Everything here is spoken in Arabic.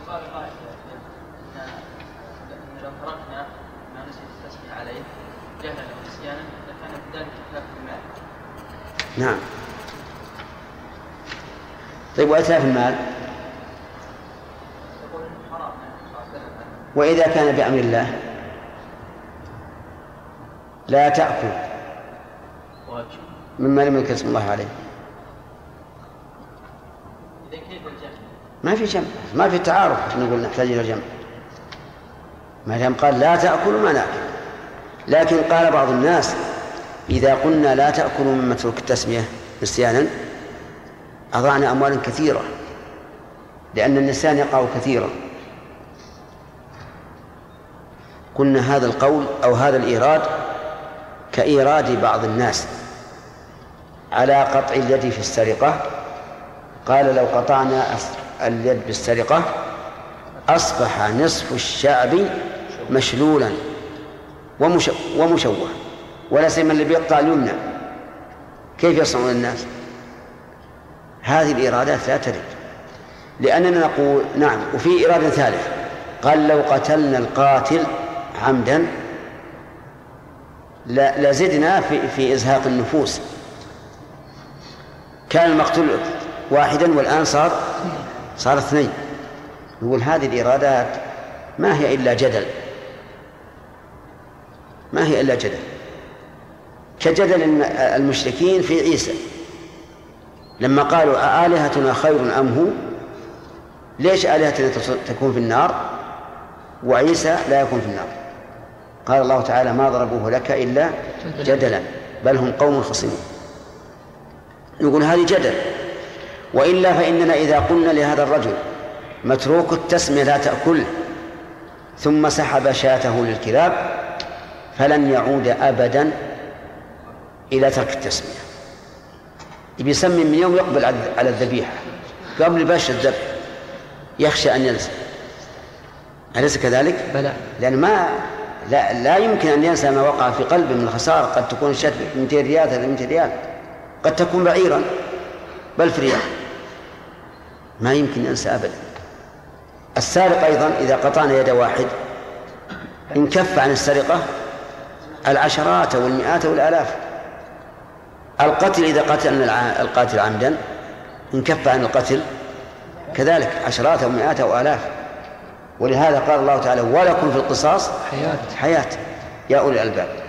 قال قائل لو تركنا ما نسي التسمية عليه جهلا أو نسيانا لكان في ذلك إتلاف المال. نعم. طيب وإتلاف المال وإذا كان بأمر الله لا تأكل مما لم يذكر اسم الله عليه، ما في جمع، ما في تعارض نقول نحتاج إلى جمع، ما دام قال لا تأكل ما نأكل. لكن قال بعض الناس إذا قلنا لا تأكلوا مما ترك التسمية نسيانا أضعنا أموالا كثيرة، لأن النسيان يقع كثيرا. قلنا هذا القول أو هذا الإيراد كإيراد بعض الناس على قطع اليد في السرقة. قال لو قطعنا اليد بالسرقة أصبح نصف الشعب مشلولا ومشوه، ولا سيما اللي بيقطع اليمنى كيف يصنعون الناس؟ هذه الإرادات لا ترد، لأننا نقول نعم. وفي إرادة ثالث قال لو قتلنا القاتل عمدا لزدنا في إزهاق النفوس، كان المقتول واحدا والآن صار اثنين. نقول هذه الإرادات ما هي إلا جدل، ما هي إلا جدل، كجدل المشركين في عيسى لما قالوا أآلهتنا خير أم هو، ليش آلهتنا تكون في النار وعيسى لا يكون في النار؟ قال الله تعالى ما ضربوه لك إلا جدلا بل هم قوم خصمون. يقول هذه جدل. وإلا فإننا إذا قلنا لهذا الرجل متروك التسمية لا تأكل ثم سحب شاته للكلاب فلن يعود أبدا إلى ترك التسمية، يسمي من يوم يقبل على الذبيحة قبل باش الذبح يخشى أن ينسى. أليس كذلك؟ بلى. لأن لا يمكن أن ينسى ما وقع في قلبه من الخسارة. قد تكون الشاة 200 ريال 300 ريال، قد تكون بعيرا بل في ريال، ما يمكن ينسى أبدا. السارق أيضا إذا قطعنا يد واحد انكف عن السرقة العشرات والمئات والآلاف. القتل إذا قتلنا القاتل عمدا انكف عن القتل كذلك عشرات ومئات وآلاف. ولهذا قال الله تعالى ولكم في القصاص حياة يا أولي الألباب.